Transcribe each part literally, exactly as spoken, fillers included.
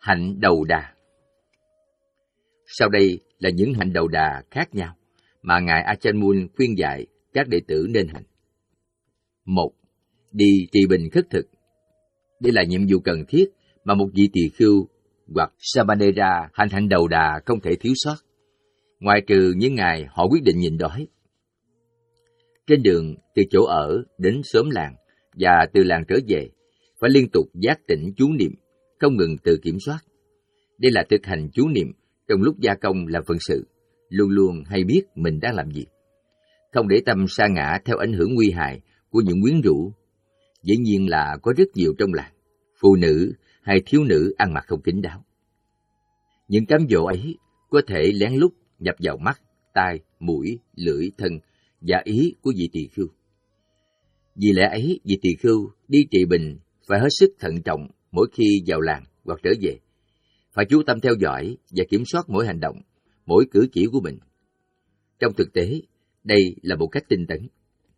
Hạnh đầu đà. Sau đây là những hạnh đầu đà khác nhau mà Ngài Ajahn Mun khuyên dạy các đệ tử nên hành. Một, đi trì bình khất thực. Đây là nhiệm vụ cần thiết mà một vị tỳ khưu hoặc Samanera hành hạnh đầu đà không thể thiếu sót, ngoại trừ những ngày họ quyết định nhịn đói. Trên đường từ chỗ ở đến xóm làng và từ làng trở về, phải liên tục giác tỉnh chú niệm, không ngừng tự kiểm soát. Đây là thực hành chú niệm trong lúc gia công làm phận sự, luôn luôn hay biết mình đang làm gì. Không để tâm sa ngã theo ảnh hưởng nguy hại của những quyến rũ. Dĩ nhiên là có rất nhiều trong làng, phụ nữ hay thiếu nữ ăn mặc không kín đáo. Những cám dỗ ấy có thể lén lút nhập vào mắt, tai, mũi, lưỡi, thân và ý của vị tỳ khưu. Vì lẽ ấy, vị tỳ khưu đi trị bình phải hết sức thận trọng mỗi khi vào làng hoặc trở về. Phải chú tâm theo dõi và kiểm soát mỗi hành động, mỗi cử chỉ của mình. Trong thực tế, đây là một cách tinh tấn.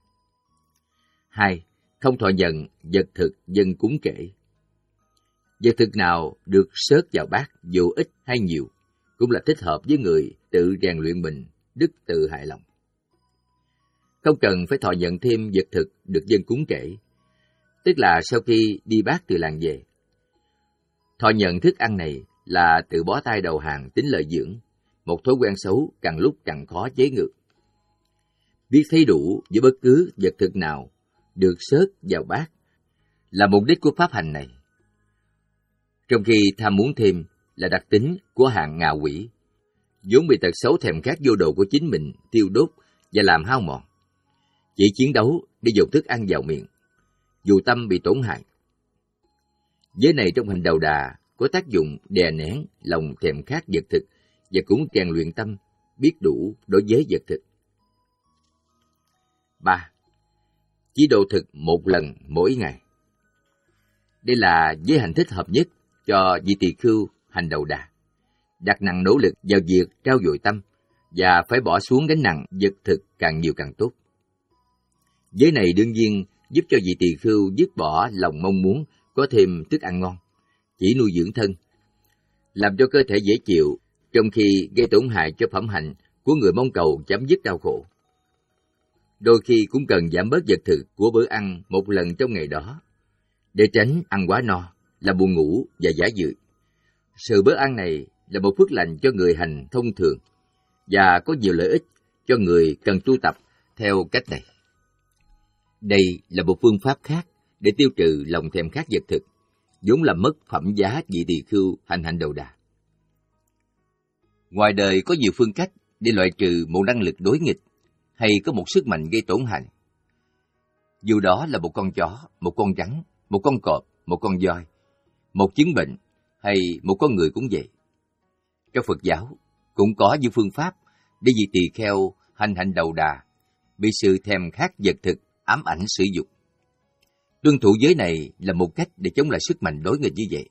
Hai, không thọ nhận vật thực dân cúng kể. Vật thực nào được xớt vào bát dù ít hay nhiều cũng là thích hợp với người tự rèn luyện mình, đức tự hài lòng. Không cần phải thọ nhận thêm vật thực được dân cúng kể, tức là sau khi đi bát từ làng về. Thọ nhận thức ăn này là tự bó tay đầu hàng tính lợi dưỡng, một thói quen xấu càng lúc càng khó chế ngự. Biết thấy đủ với bất cứ vật thực nào được xớt vào bát là mục đích của pháp hành này. Trong khi tham muốn thêm là đặc tính của hạng ngạ quỷ, vốn bị tật xấu thèm khát vô độ của chính mình tiêu đốt và làm hao mòn. Chỉ chiến đấu để dồn thức ăn vào miệng, dù tâm bị tổn hại. Giới này trong hành đầu đà có tác dụng đè nén lòng thèm khát vật thực và cũng rèn luyện tâm biết đủ đối với vật thực. Ba, chỉ độ thực một lần mỗi ngày. Đây là giới hành thích hợp nhất cho vị tỳ khưu hành đầu đà, đặt nặng nỗ lực vào việc trau dồi tâm và phải bỏ xuống gánh nặng vật thực càng nhiều càng tốt. Giới này đương nhiên giúp cho vị tỳ khưu dứt bỏ lòng mong muốn có thêm thức ăn ngon, chỉ nuôi dưỡng thân, làm cho cơ thể dễ chịu, trong khi gây tổn hại cho phẩm hạnh của người mong cầu chấm dứt đau khổ. Đôi khi cũng cần giảm bớt vật thực của bữa ăn một lần trong ngày đó, để tránh ăn quá no, là buồn ngủ và giả dự. Sự bữa ăn này là một phước lành cho người hành thông thường và có nhiều lợi ích cho người cần tu tập theo cách này. Đây là một phương pháp khác để tiêu trừ lòng thèm khát vật thực, vốn làm mất phẩm giá vị tỳ khưu hành hạnh đầu đà. Ngoài đời có nhiều phương cách để loại trừ một năng lực đối nghịch hay có một sức mạnh gây tổn hại. Dù đó là một con chó, một con rắn, một con cọp, một con voi, một chứng bệnh hay một con người cũng vậy. Trong Phật giáo cũng có những phương pháp để vị tỳ kheo hành hạnh đầu đà bị sự thèm khát vật thực ám ảnh sử dụng. Tuân thủ giới này là một cách để chống lại sức mạnh đối nghịch như vậy.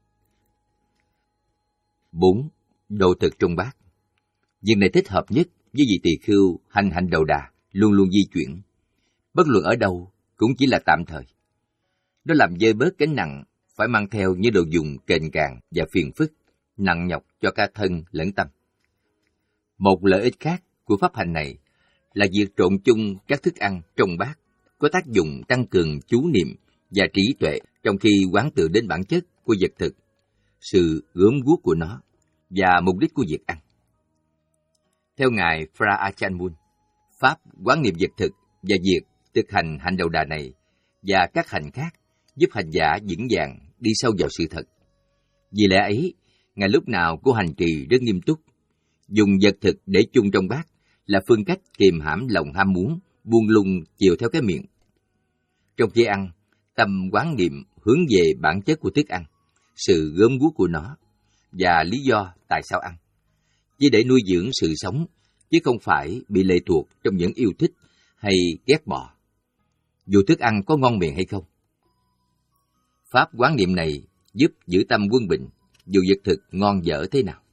Bốn, độ thực trong bát. Việc này thích hợp nhất với vị tỳ khưu hành hạnh đầu đà luôn luôn di chuyển, bất luận ở đâu cũng chỉ là tạm thời. Nó làm dơi bớt gánh nặng phải mang theo những đồ dùng kềnh càng và phiền phức, nặng nhọc cho cả thân lẫn tâm. Một lợi ích khác của pháp hành này là việc trộn chung các thức ăn trong bát có tác dụng tăng cường chú niệm và trí tuệ trong khi quán tự đến bản chất của vật thực, sự gớm guốc của nó và mục đích của việc ăn. Theo Ngài Fra Ajahn Mun, pháp quán niệm vật thực và việc thực hành hạnh đầu đà này và các hành khác giúp hành giả vững vàng đi sâu vào sự thật. Vì lẽ ấy, Ngài lúc nào cũng hành trì rất nghiêm túc, dùng vật thực để chung trong bát là phương cách kiềm hãm lòng ham muốn, buông lung chiều theo cái miệng. Trong khi ăn, tâm quán niệm hướng về bản chất của thức ăn, sự gớm guốc của nó và lý do tại sao ăn, chỉ để nuôi dưỡng sự sống, chứ không phải bị lệ thuộc trong những yêu thích hay ghét bỏ, dù thức ăn có ngon miệng hay không. Pháp quán niệm này giúp giữ tâm quân bình, dù vật thực ngon dở thế nào.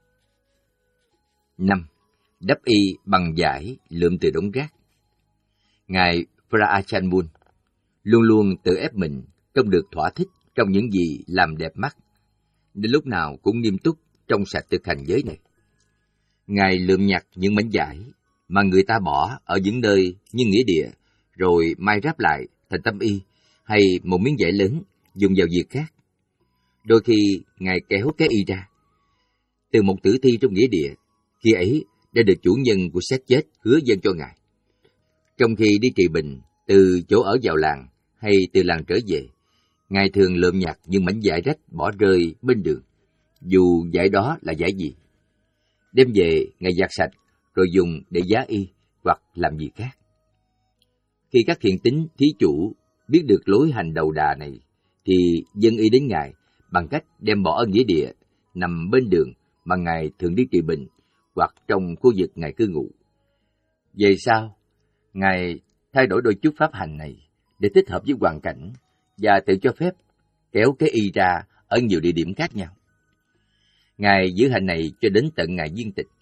Năm, đắp y bằng vải lượm từ đống rác. Ngài Fra Ajahn Mun luôn luôn tự ép mình không được thỏa thích trong những gì làm đẹp mắt, nên lúc nào cũng nghiêm túc trong sạch thực hành giới này. Ngài lượm nhặt những mảnh vải mà người ta bỏ ở những nơi như nghĩa địa, rồi mai ráp lại thành tấm y hay một miếng vải lớn dùng vào việc khác. Đôi khi Ngài kéo cái y ra từ một tử thi trong nghĩa địa, khi ấy đã được chủ nhân của xác chết hứa dâng cho Ngài. Trong khi đi trị bệnh từ chỗ ở vào làng hay từ làng trở về, Ngài thường lượm nhặt những mảnh vải rách bỏ rơi bên đường, dù vải đó là vải gì. Đem về Ngài giặt sạch rồi dùng để giá y hoặc làm gì khác. Khi các hiện tín thí chủ biết được lối hành đầu đà này, thì dâng y đến Ngài bằng cách đem bỏ ở nghĩa địa nằm bên đường mà Ngài thường đi trị bệnh hoặc trong khu vực Ngài cư ngụ. Về sau, Ngài thay đổi đôi chút pháp hành này để thích hợp với hoàn cảnh và tự cho phép kéo cái y ra ở nhiều địa điểm khác nhau. Ngài giữ hành này cho đến tận ngày viên tịch.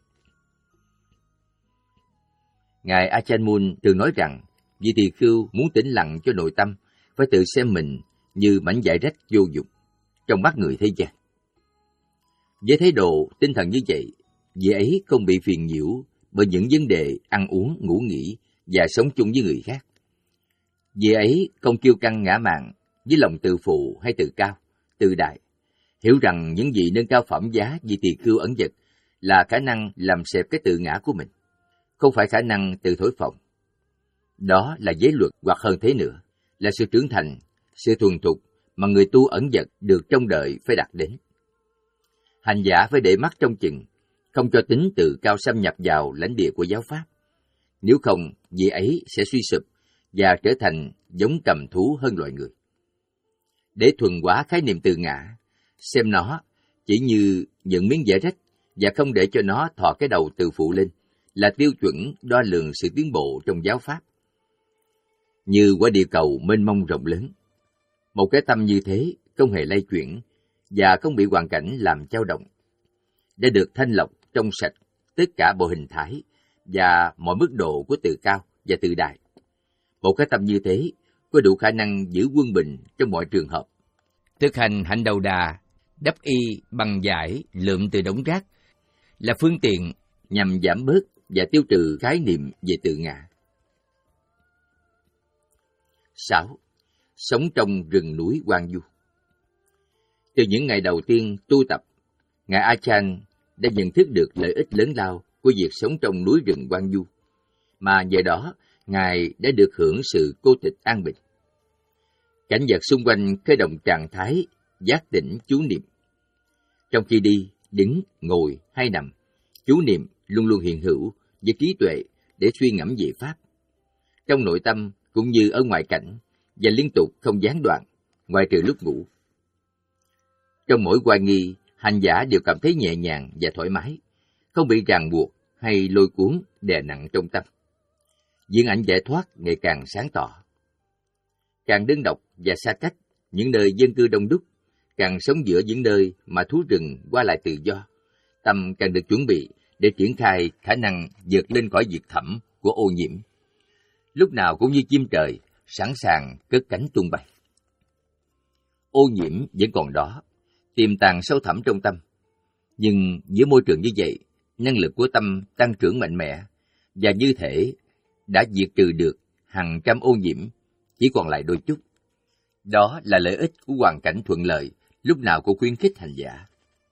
Ngài Ajahn Mun thường nói rằng, vị tỳ khưu muốn tĩnh lặng cho nội tâm phải tự xem mình như mảnh vải rách vô dụng trong mắt người thế gian. Với thái độ tinh thần như vậy, vị ấy không bị phiền nhiễu bởi những vấn đề ăn uống, ngủ nghỉ và sống chung với người khác. Vị ấy không kiêu căng ngã mạn với lòng tự phụ hay tự cao, tự đại, hiểu rằng những gì nâng cao phẩm giá vị tỳ khưu ẩn dật là khả năng làm xẹp cái tự ngã của mình, không phải khả năng tự thổi phồng. Đó là giới luật hoặc hơn thế nữa, là sự trưởng thành, sự thuần thục mà người tu ẩn dật được trông đợi phải đạt đến. Hành giả phải để mắt trong chừng, không cho tính tự cao xâm nhập vào lãnh địa của giáo pháp. Nếu không, vị ấy sẽ suy sụp và trở thành giống cầm thú hơn loài người. Để thuần hóa khái niệm tự ngã, xem nó chỉ như những miếng vải rách và không để cho nó thò cái đầu tự phụ lên, là tiêu chuẩn đo lường sự tiến bộ trong giáo pháp. Như quả địa cầu mênh mông rộng lớn, một cái tâm như thế không hề lay chuyển và không bị hoàn cảnh làm dao động, để được thanh lọc trong sạch tất cả bộ hình thái và mọi mức độ của tự cao và tự đại. Một cái tâm như thế có đủ khả năng giữ quân bình trong mọi trường hợp. Thực hành hạnh đầu đà, đắp y bằng vải lượm từ đống rác là phương tiện nhằm giảm bớt và tiêu trừ khái niệm về tự ngã. sáu. Sống trong rừng núi hoang vu. Từ những ngày đầu tiên tu tập, Ngài Ajahn đã nhận thức được lợi ích lớn lao của việc sống trong núi rừng hoang vu, mà nhờ đó Ngài đã được hưởng sự cô tịch an bình. Cảnh vật xung quanh khơi động trạng thái giác tỉnh chú niệm. Trong khi đi, đứng, ngồi hay nằm, chú niệm luôn luôn hiện hữu với trí tuệ để suy ngẫm về pháp. Trong nội tâm cũng như ở ngoại cảnh, và liên tục không gián đoạn, ngoại trừ lúc ngủ. Trong mỗi oai nghi, hành giả đều cảm thấy nhẹ nhàng và thoải mái, không bị ràng buộc hay lôi cuốn đè nặng trong tâm. Diễn ảnh giải thoát ngày càng sáng tỏ. Càng đơn độc và xa cách những nơi dân cư đông đúc, càng sống giữa những nơi mà thú rừng qua lại tự do, tâm càng được chuẩn bị để triển khai khả năng vượt lên khỏi vực thẳm của ô nhiễm. Lúc nào cũng như chim trời, sẵn sàng cất cánh tung bay. Ô nhiễm vẫn còn đó, tiềm tàng sâu thẳm trong tâm. Nhưng giữa môi trường như vậy, năng lực của tâm tăng trưởng mạnh mẽ, và như thể đã diệt trừ được hàng trăm ô nhiễm, chỉ còn lại đôi chút. Đó là lợi ích của hoàn cảnh thuận lợi, lúc nào cũng khuyến khích hành giả.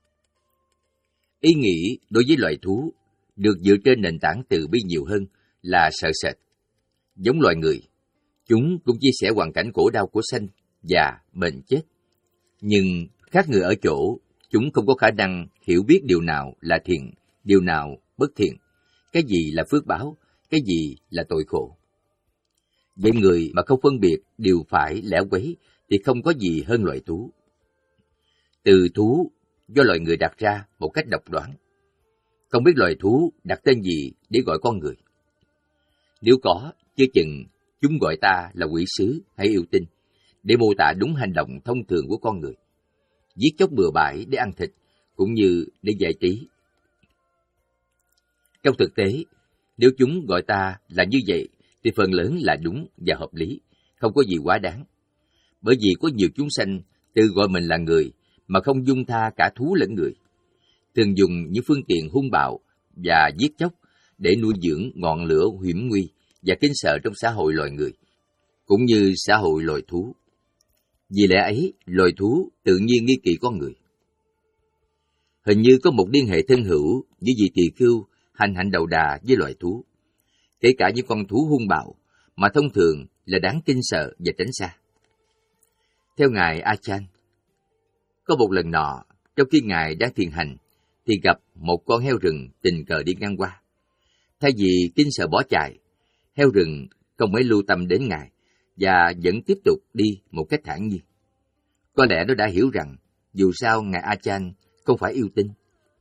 Ý nghĩ đối với loài thú được dựa trên nền tảng từ bi nhiều hơn là sợ sệt. Giống loài người, chúng cũng chia sẻ hoàn cảnh khổ đau của sanh, già, bệnh chết. Nhưng khác người ở chỗ, chúng không có khả năng hiểu biết điều nào là thiện, điều nào bất thiện, cái gì là phước báo, cái gì là tội khổ. Vậy người mà không phân biệt điều phải lẽ quấy thì không có gì hơn loài thú. Từ thú do loài người đặt ra một cách độc đoán. Không biết loài thú đặt tên gì để gọi con người. Nếu có, chưa chừng chúng gọi ta là quỷ sứ hay yêu tinh, để mô tả đúng hành động thông thường của con người. Giết chóc bừa bãi để ăn thịt, cũng như để giải trí. Trong thực tế, nếu chúng gọi ta là như vậy, thì phần lớn là đúng và hợp lý, không có gì quá đáng. Bởi vì có nhiều chúng sanh tự gọi mình là người, mà không dung tha cả thú lẫn người, thường dùng những phương tiện hung bạo và giết chóc để nuôi dưỡng ngọn lửa hiểm nguy và kinh sợ trong xã hội loài người, cũng như xã hội loài thú. Vì lẽ ấy, loài thú tự nhiên nghi kỵ con người. Hình như có một liên hệ thân hữu với vị tỳ khưu hành hạnh đầu đà với loài thú, kể cả những con thú hung bạo mà thông thường là đáng kinh sợ và tránh xa. Theo Ngài Achan, có một lần nọ, trong khi Ngài đang thiền hành, thì gặp một con heo rừng tình cờ đi ngang qua. Thay vì kinh sợ bỏ chạy, heo rừng không mấy lưu tâm đến Ngài và vẫn tiếp tục đi một cách thản nhiên. Có lẽ nó đã hiểu rằng dù sao Ngài Achan không phải yêu tinh.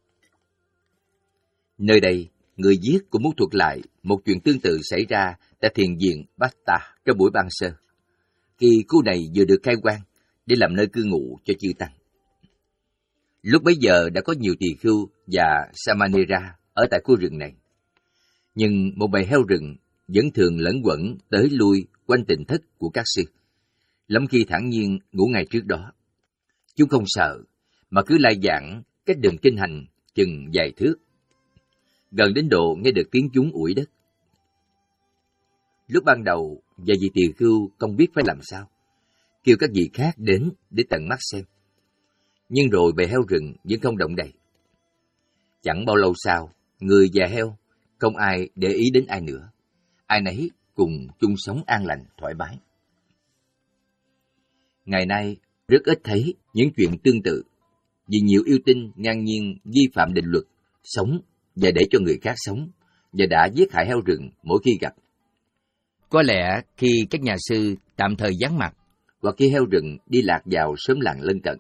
Nơi đây, người viết cũng muốn thuật lại một chuyện tương tự xảy ra tại thiền viện Basta trong buổi ban sơ, khi khu này vừa được khai quang để làm nơi cư ngụ cho chư tăng. Lúc bấy giờ đã có nhiều tỳ khưu và Samanera ở tại khu rừng này. Nhưng một bầy heo rừng vẫn thường lẫn quẩn tới lui quanh tỉnh thất của các sư, lắm khi thản nhiên ngủ ngay trước đó. Chúng không sợ, mà cứ lai giảng cách đường kinh hành chừng vài thước, gần đến độ nghe được tiếng chúng ủi đất. Lúc ban đầu, vài vị tỳ khưu không biết phải làm sao, kêu các vị khác đến để tận mắt xem. Nhưng rồi bầy heo rừng vẫn không động đậy. Chẳng bao lâu sau, người và heo không ai để ý đến ai nữa, ai nấy cùng chung sống an lành thoải mái. Ngày nay rất ít thấy những chuyện tương tự, vì nhiều yêu tinh ngang nhiên vi phạm định luật sống và để cho người khác sống, và đã giết hại heo rừng mỗi khi gặp. Có lẽ khi các nhà sư tạm thời vắng mặt, hoặc khi heo rừng đi lạc vào xóm làng lân cận,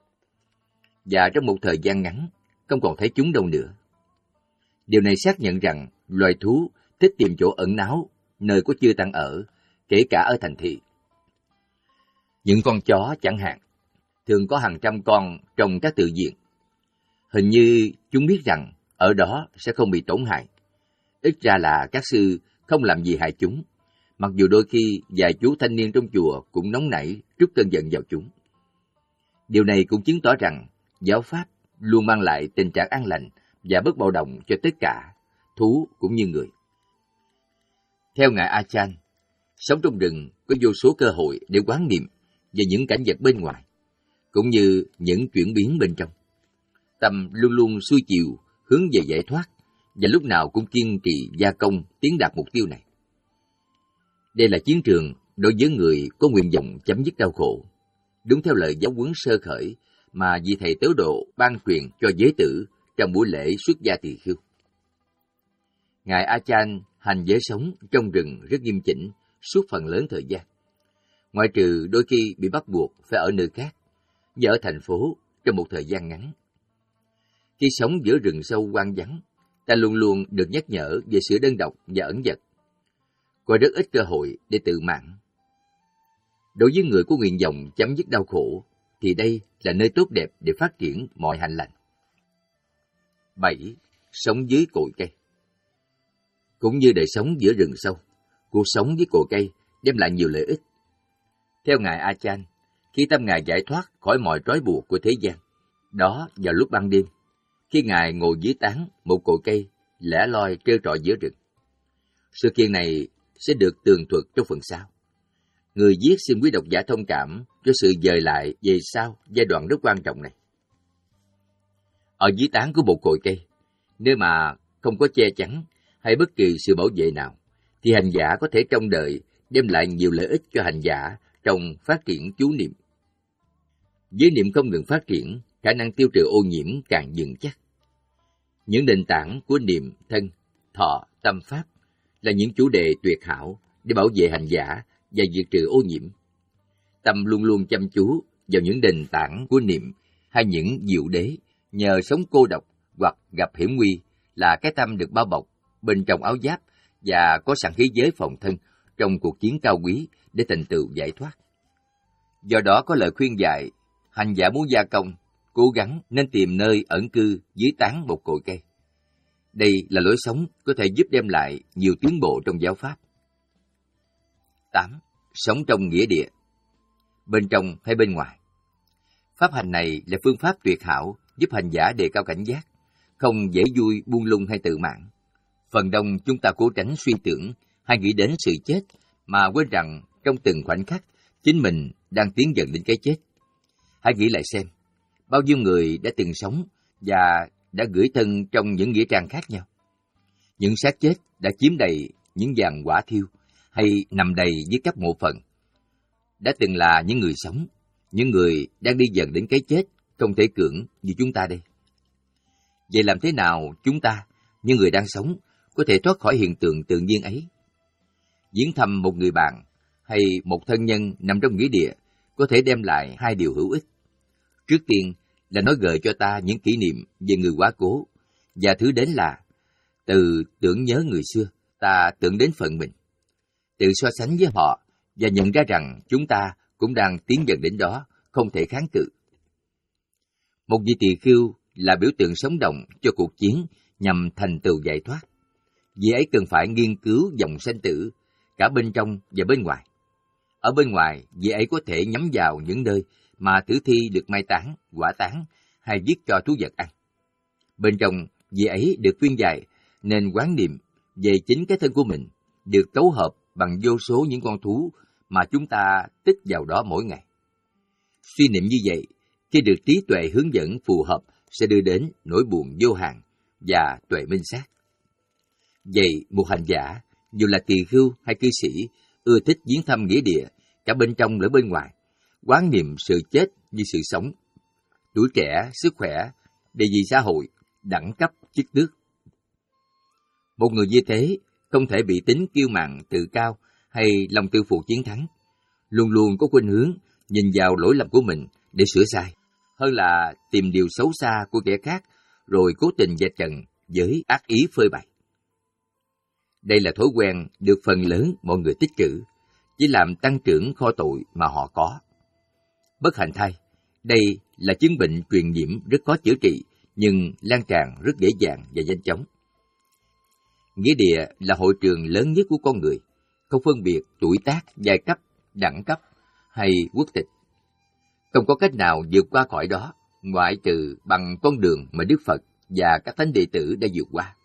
và trong một thời gian ngắn không còn thấy chúng đâu nữa. Điều này xác nhận rằng loài thú thích tìm chỗ ẩn náu, nơi có chư tăng ở, kể cả ở thành thị. Những con chó chẳng hạn, thường có hàng trăm con trong các tự viện. Hình như chúng biết rằng ở đó sẽ không bị tổn hại. Ít ra là các sư không làm gì hại chúng, mặc dù đôi khi vài chú thanh niên trong chùa cũng nóng nảy trút cơn giận vào chúng. Điều này cũng chứng tỏ rằng giáo pháp luôn mang lại tình trạng an lành và bất bạo động cho tất cả, thú cũng như người. Theo Ngài Achan, sống trong rừng có vô số cơ hội để quán niệm về những cảnh vật bên ngoài, cũng như những chuyển biến bên trong. Tâm luôn luôn xuôi chiều hướng về giải thoát, và lúc nào cũng kiên trì gia công tiến đạt mục tiêu này. Đây là chiến trường đối với người có nguyện vọng chấm dứt đau khổ, đúng theo lời giáo huấn sơ khởi mà vị thầy Tếu Độ ban truyền cho giới tử trong buổi lễ xuất gia tỳ khưu. Ngài Achan hành giới sống trong rừng rất nghiêm chỉnh suốt phần lớn thời gian, ngoại trừ đôi khi bị bắt buộc phải ở nơi khác, như ở thành phố trong một thời gian ngắn. Khi sống giữa rừng sâu hoang vắng, ta luôn luôn được nhắc nhở về sự đơn độc và ẩn dật, có rất ít cơ hội để tự mạng. Đối với người có nguyện vọng chấm dứt đau khổ, thì đây là nơi tốt đẹp để phát triển mọi hạnh lành. bảy. Sống dưới cội cây. Cũng như đời sống giữa rừng sâu, cuộc sống dưới cội cây đem lại nhiều lợi ích. Theo Ngài Achan, khi tâm Ngài giải thoát khỏi mọi trói buộc của thế gian, đó vào lúc ban đêm, khi Ngài ngồi dưới tán một cội cây lẻ loi trơ trọi giữa rừng. Sự kiện này sẽ được tường thuật trong phần sau. Người viết xin quý độc giả thông cảm cho sự dời lại về sau giai đoạn rất quan trọng này. Ở dưới tán của một cội cây, nơi mà không có che chắn hay bất kỳ sự bảo vệ nào, thì hành giả có thể trông đợi đem lại nhiều lợi ích cho hành giả trong phát triển chú niệm. Với niệm không ngừng phát triển, khả năng tiêu trừ ô nhiễm càng vững chắc. Những nền tảng của niệm thân, thọ, tâm pháp là những chủ đề tuyệt hảo để bảo vệ hành giả và diệt trừ ô nhiễm. Tâm luôn luôn chăm chú vào những nền tảng của niệm hay những diệu đế, nhờ sống cô độc hoặc gặp hiểm nguy là cái tâm được bao bọc bên trong áo giáp và có sẵn khí giới phòng thân trong cuộc chiến cao quý để thành tựu giải thoát. Do đó có lời khuyên dạy, hành giả muốn gia công, cố gắng nên tìm nơi ẩn cư dưới tán một cội cây. Đây là lối sống có thể giúp đem lại nhiều tiến bộ trong giáo pháp. tám. Sống trong nghĩa địa. Bên trong hay bên ngoài. Pháp hành này là phương pháp tuyệt hảo giúp hành giả đề cao cảnh giác, không dễ vui buông lung hay tự mãn. Phần đông chúng ta cố tránh suy tưởng hay nghĩ đến sự chết mà quên rằng trong từng khoảnh khắc chính mình đang tiến dần đến cái chết. Hãy nghĩ lại xem, bao nhiêu người đã từng sống và đã gửi thân trong những nghĩa trang khác nhau. Những xác chết đã chiếm đầy những giàn hỏa thiêu hay nằm đầy dưới các mộ phần. Đã từng là những người sống, những người đang đi dần đến cái chết không thể cưỡng như chúng ta đây. Vậy làm thế nào chúng ta, những người đang sống, có thể thoát khỏi hiện tượng tự nhiên ấy? Viếng thăm một người bạn hay một thân nhân nằm trong nghĩa địa có thể đem lại hai điều hữu ích. Trước tiên là nói gợi cho ta những kỷ niệm về người quá cố, và thứ đến là từ tưởng nhớ người xưa, ta tưởng đến phận mình, tự so sánh với họ và nhận ra rằng chúng ta cũng đang tiến dần đến đó, không thể kháng cự. Một vị tỳ khưu là biểu tượng sống động cho cuộc chiến nhằm thành tựu giải thoát. Vị ấy cần phải nghiên cứu dòng sanh tử, cả bên trong và bên ngoài. Ở bên ngoài, vị ấy có thể nhắm vào những nơi mà tử thi được mai táng, hỏa táng hay giết cho thú vật ăn. Bên trong, vị ấy được khuyên dạy nên quán niệm về chính cái thân của mình, được cấu hợp bằng vô số những con thú mà chúng ta tích vào đó mỗi ngày. Suy niệm như vậy, khi được trí tuệ hướng dẫn phù hợp sẽ đưa đến nỗi buồn vô hạn và tuệ minh sát. Vậy, một hành giả, dù là tỳ khưu hay cư sĩ, ưa thích viếng thăm nghĩa địa, cả bên trong lẫn bên ngoài, quán niệm sự chết như sự sống, tuổi trẻ, sức khỏe, địa vị xã hội, đẳng cấp, chức tước. Một người như thế không thể bị tính kiêu mạn, tự cao hay lòng tự phụ chiến thắng, luôn luôn có khuynh hướng nhìn vào lỗi lầm của mình để sửa sai, hơn là tìm điều xấu xa của kẻ khác rồi cố tình vạch trần với ác ý phơi bày. Đây là thói quen được phần lớn mọi người tích trữ, chỉ làm tăng trưởng kho tội mà họ có. Bất hạnh thay, đây là chứng bệnh truyền nhiễm rất khó chữa trị, nhưng lan tràn rất dễ dàng và nhanh chóng. Nghĩa địa là hội trường lớn nhất của con người, không phân biệt tuổi tác, giai cấp, đẳng cấp hay quốc tịch. Không có cách nào vượt qua khỏi đó, ngoại trừ bằng con đường mà Đức Phật và các thánh đệ tử đã vượt qua.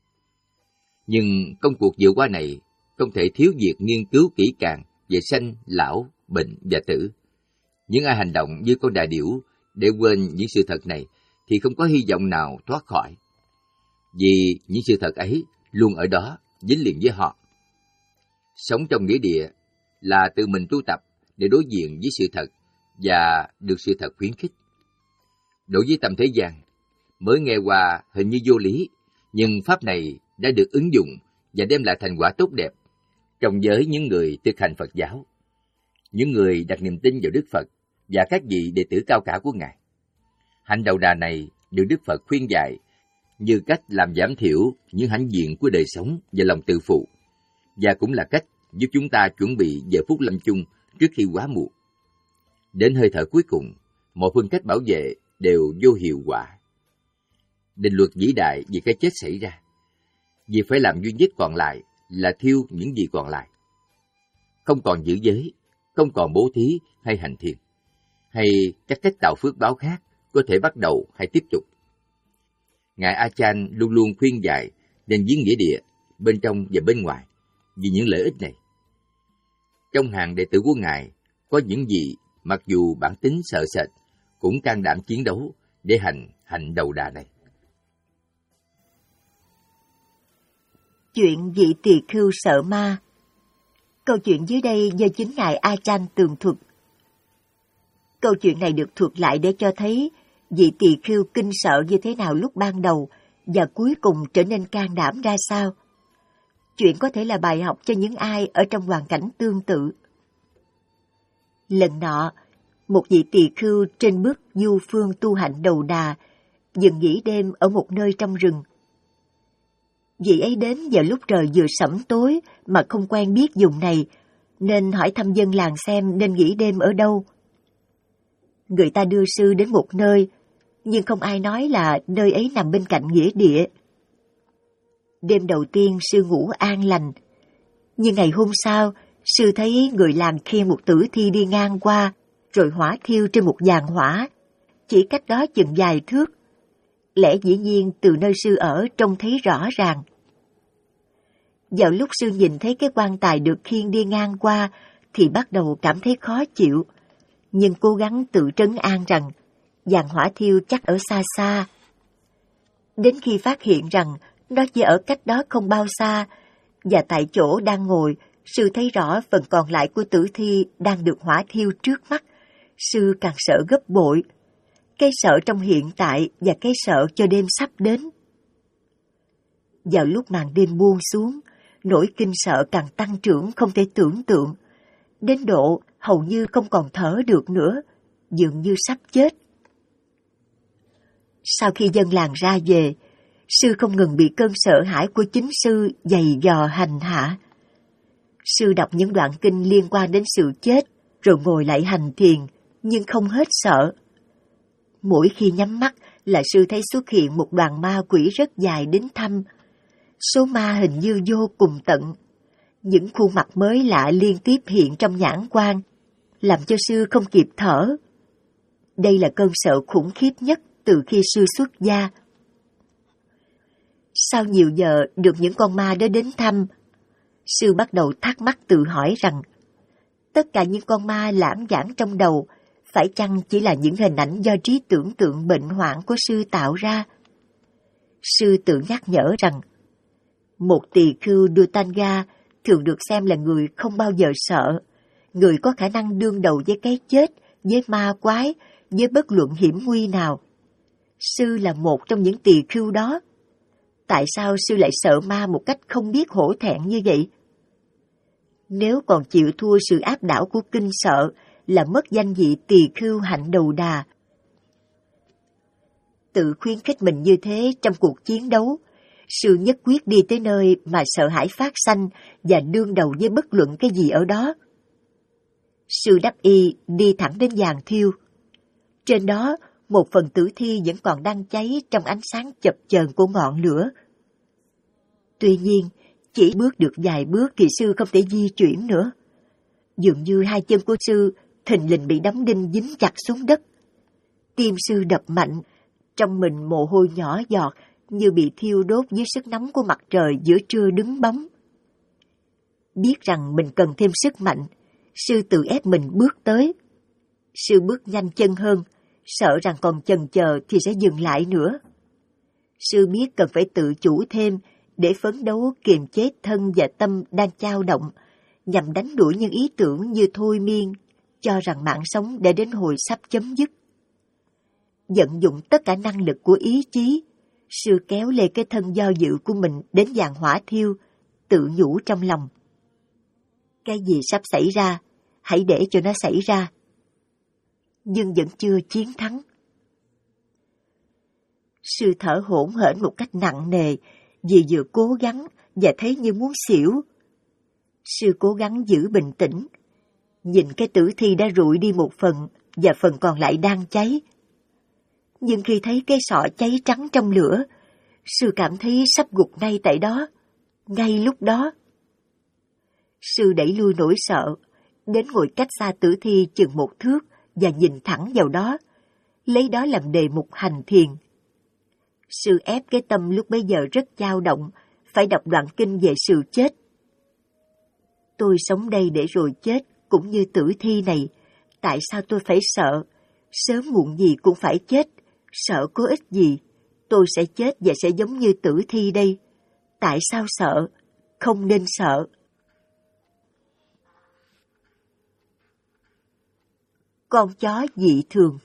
Nhưng công cuộc vượt qua này không thể thiếu việc nghiên cứu kỹ càng về sanh, lão, bệnh và tử. Những ai hành động như con đà điểu để quên những sự thật này thì không có hy vọng nào thoát khỏi. Vì những sự thật ấy luôn ở đó, dính liền với họ. Sống trong nghĩa địa là tự mình tu tập để đối diện với sự thật và được sự thật khuyến khích. Đối với tâm thế gian, mới nghe qua hình như vô lý, nhưng pháp này đã được ứng dụng và đem lại thành quả tốt đẹp trong giới những người thực hành Phật giáo, những người đặt niềm tin vào Đức Phật và các vị đệ tử cao cả của Ngài. Hạnh đầu đà này được Đức Phật khuyên dạy như cách làm giảm thiểu những hãnh diện của đời sống và lòng tự phụ, và cũng là cách giúp chúng ta chuẩn bị giờ phút lâm chung trước khi quá muộn. Đến hơi thở cuối cùng, mọi phương cách bảo vệ đều vô hiệu quả. Định luật vĩ đại về cái chết xảy ra. Việc phải làm duy nhất còn lại là thiêu những gì còn lại. Không còn giữ giới, không còn bố thí hay hành thiền, hay các cách tạo phước báo khác có thể bắt đầu hay tiếp tục. Ngài A Chan luôn luôn khuyên dạy nên viếng nghĩa địa bên trong và bên ngoài vì những lợi ích này. Trong hàng đệ tử của Ngài có những vị mặc dù bản tính sợ sệt cũng can đảm chiến đấu để hành hạnh đầu đà này. Chuyện vị tỳ khưu sợ ma. Câu chuyện dưới đây do chính Ngài A Chan tường thuật. Câu chuyện này được thuật lại để cho thấy vị tỳ khưu kinh sợ như thế nào lúc ban đầu và cuối cùng trở nên can đảm ra sao. Chuyện có thể là bài học cho những ai ở trong hoàn cảnh tương tự. Lần nọ, một vị tỳ khưu trên bước du phương tu hạnh đầu đà dừng nghỉ đêm ở một nơi trong rừng. Vị ấy đến vào lúc trời vừa sẫm tối mà không quen biết vùng này, nên hỏi thăm dân làng xem nên nghỉ đêm ở đâu. Người ta đưa sư đến một nơi, nhưng không ai nói là nơi ấy nằm bên cạnh nghĩa địa. Đêm đầu tiên sư ngủ an lành, nhưng ngày hôm sau, sư thấy người làng khiêng một tử thi đi ngang qua, rồi hỏa thiêu trên một giàn hỏa, chỉ cách đó chừng vài thước. Lẽ dĩ nhiên từ nơi sư ở trông thấy rõ ràng. Vào lúc sư nhìn thấy cái quan tài được khiêng đi ngang qua thì bắt đầu cảm thấy khó chịu, nhưng cố gắng tự trấn an rằng giàn hỏa thiêu chắc ở xa xa. Đến khi phát hiện rằng nó chỉ ở cách đó không bao xa, và tại chỗ đang ngồi, sư thấy rõ phần còn lại của tử thi đang được hỏa thiêu trước mắt, sư càng sợ gấp bội. Cái sợ trong hiện tại và cái sợ cho đêm sắp đến. Vào lúc màn đêm buông xuống, nỗi kinh sợ càng tăng trưởng không thể tưởng tượng, đến độ hầu như không còn thở được nữa, dường như sắp chết. Sau khi dân làng ra về, sư không ngừng bị cơn sợ hãi của chính sư giày vò hành hạ. Sư đọc những đoạn kinh liên quan đến sự chết, rồi ngồi lại hành thiền, nhưng không hết sợ. Mỗi khi nhắm mắt là sư thấy xuất hiện một đoàn ma quỷ rất dài đến thăm. Số ma hình như vô cùng tận. Những khuôn mặt mới lạ liên tiếp hiện trong nhãn quan, làm cho sư không kịp thở. Đây là cơn sợ khủng khiếp nhất từ khi sư xuất gia. Sau nhiều giờ được những con ma đó đến thăm, sư bắt đầu thắc mắc tự hỏi rằng tất cả những con ma lãng vảng trong đầu phải chăng chỉ là những hình ảnh do trí tưởng tượng bệnh hoạn của sư tạo ra? Sư tự nhắc nhở rằng một tỳ khưu Dutanga thường được xem là người không bao giờ sợ, người có khả năng đương đầu với cái chết, với ma quái, với bất luận hiểm nguy nào. Sư là một trong những tỳ khưu đó. Tại sao sư lại sợ ma một cách không biết hổ thẹn như vậy? Nếu còn chịu thua sự áp đảo của kinh sợ là mất danh vị tỳ khưu hạnh đầu đà. Tự khuyến khích mình như thế trong cuộc chiến đấu, sư nhất quyết đi tới nơi mà sợ hãi phát sanh và đương đầu với bất luận cái gì ở đó. Sư đắp y đi thẳng đến giàn thiêu. Trên đó, một phần tử thi vẫn còn đang cháy trong ánh sáng chập chờn của ngọn lửa. Tuy nhiên, chỉ bước được vài bước thì sư không thể di chuyển nữa. Dường như hai chân của sư thình lình bị đóng đinh dính chặt xuống đất. Tim sư đập mạnh, trong mình mồ hôi nhỏ giọt như bị thiêu đốt dưới sức nóng của mặt trời giữa trưa đứng bóng. Biết rằng mình cần thêm sức mạnh, sư tự ép mình bước tới. Sư bước nhanh chân hơn, sợ rằng còn chần chờ thì sẽ dừng lại nữa. Sư biết cần phải tự chủ thêm để phấn đấu kiềm chế thân và tâm đang dao động, nhằm đánh đuổi những ý tưởng như thôi miên, cho rằng mạng sống đã đến hồi sắp chấm dứt. Vận dụng tất cả năng lực của ý chí, sư kéo lê cái thân do dự của mình đến giàn hỏa thiêu, tự nhủ trong lòng. Cái gì sắp xảy ra, hãy để cho nó xảy ra. Nhưng vẫn chưa chiến thắng. Sư thở hổn hển một cách nặng nề, vì vừa cố gắng và thấy như muốn xỉu. Sư cố gắng giữ bình tĩnh, nhìn cái tử thi đã rụi đi một phần và phần còn lại đang cháy. Nhưng khi thấy cái sọ cháy trắng trong lửa, sư cảm thấy sắp gục ngay tại đó, ngay lúc đó. Sư đẩy lui nỗi sợ, đến ngồi cách xa tử thi chừng một thước và nhìn thẳng vào đó, lấy đó làm đề mục hành thiền. Sư ép cái tâm lúc bấy giờ rất dao động, phải đọc đoạn kinh về sự chết. Tôi sống đây để rồi chết, cũng như tử thi này. Tại sao tôi phải sợ? Sớm muộn gì cũng phải chết. Sợ có ích gì? Tôi sẽ chết và sẽ giống như tử thi đây. Tại sao sợ? Không nên sợ. Con chó dị thường.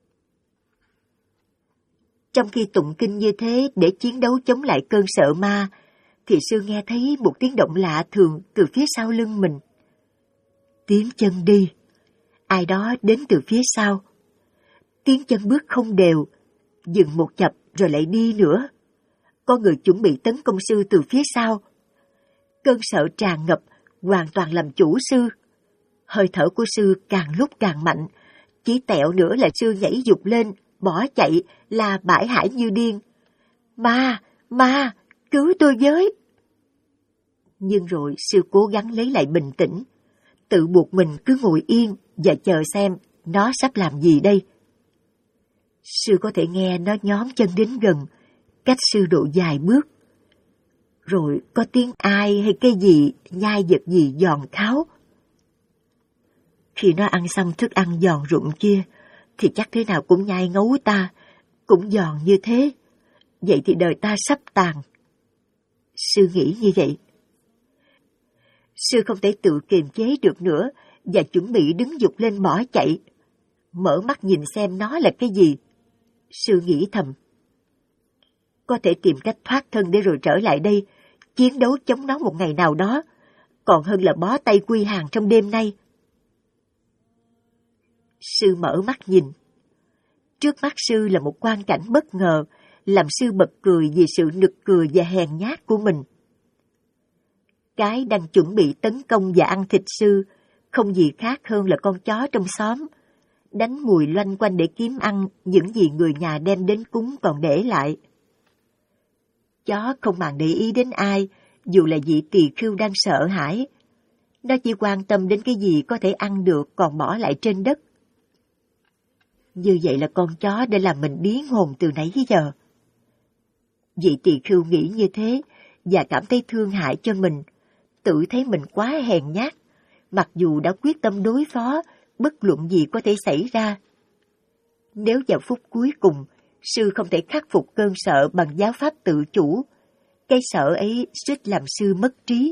Trong khi tụng kinh như thế để chiến đấu chống lại cơn sợ ma, thì sư nghe thấy một tiếng động lạ thường từ phía sau lưng mình. Tiếng chân đi. Ai đó đến từ phía sau. Tiếng chân bước không đều, dừng một chập rồi lại đi nữa. Có người chuẩn bị tấn công sư từ phía sau. Cơn sợ tràn ngập, hoàn toàn làm chủ sư. Hơi thở của sư càng lúc càng mạnh, chỉ tẹo nữa là sư nhảy dục lên, bỏ chạy, la bãi hải như điên. Ma, ma, cứu tôi với! Nhưng rồi sư cố gắng lấy lại bình tĩnh, tự buộc mình cứ ngồi yên và chờ xem nó sắp làm gì đây. Sư có thể nghe nó nhón chân đến gần, cách sư độ vài bước. Rồi có tiếng ai hay cái gì, nhai vật gì giòn kháo. Khi nó ăn xong thức ăn giòn rụng kia, thì chắc thế nào cũng nhai ngấu ta, cũng giòn như thế. Vậy thì đời ta sắp tàn. Sư nghĩ như vậy. Sư không thể tự kiềm chế được nữa và chuẩn bị đứng giục lên bỏ chạy. Mở mắt nhìn xem nó là cái gì. Sư nghĩ thầm. Có thể tìm cách thoát thân để rồi trở lại đây, chiến đấu chống nó một ngày nào đó, còn hơn là bó tay quy hàng trong đêm nay. Sư mở mắt nhìn. Trước mắt sư là một quang cảnh bất ngờ, làm sư bật cười vì sự nực cười và hèn nhát của mình. Cái đang chuẩn bị tấn công và ăn thịt sư, không gì khác hơn là con chó trong xóm, đánh mùi loanh quanh để kiếm ăn những gì người nhà đem đến cúng còn để lại. Chó không màng để ý đến ai, dù là vị tỳ khưu đang sợ hãi. Nó chỉ quan tâm đến cái gì có thể ăn được còn bỏ lại trên đất. Như vậy là con chó đã làm mình điếng hồn từ nãy tới giờ. Vị tỳ khưu nghĩ như thế và cảm thấy thương hại cho mình, tự thấy mình quá hèn nhát, mặc dù đã quyết tâm đối phó, bất luận gì có thể xảy ra. Nếu vào phút cuối cùng, sư không thể khắc phục cơn sợ bằng giáo pháp tự chủ, cái sợ ấy suýt làm sư mất trí.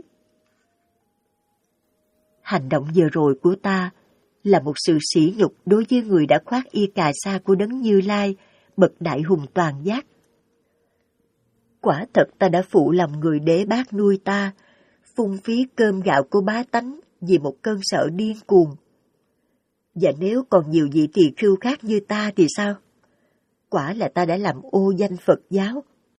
Hành động vừa rồi của ta là một sự sỉ nhục đối với người đã khoác y cà sa của Đấng Như Lai, bậc đại hùng toàn giác. Quả thật ta đã phụ lòng người đế bác nuôi ta, phung phí cơm gạo của bá tánh vì một cơn sợ điên cuồng. Và nếu còn nhiều vị tỳ khưu khác như ta thì sao? Quả là ta đã làm ô danh Phật giáo.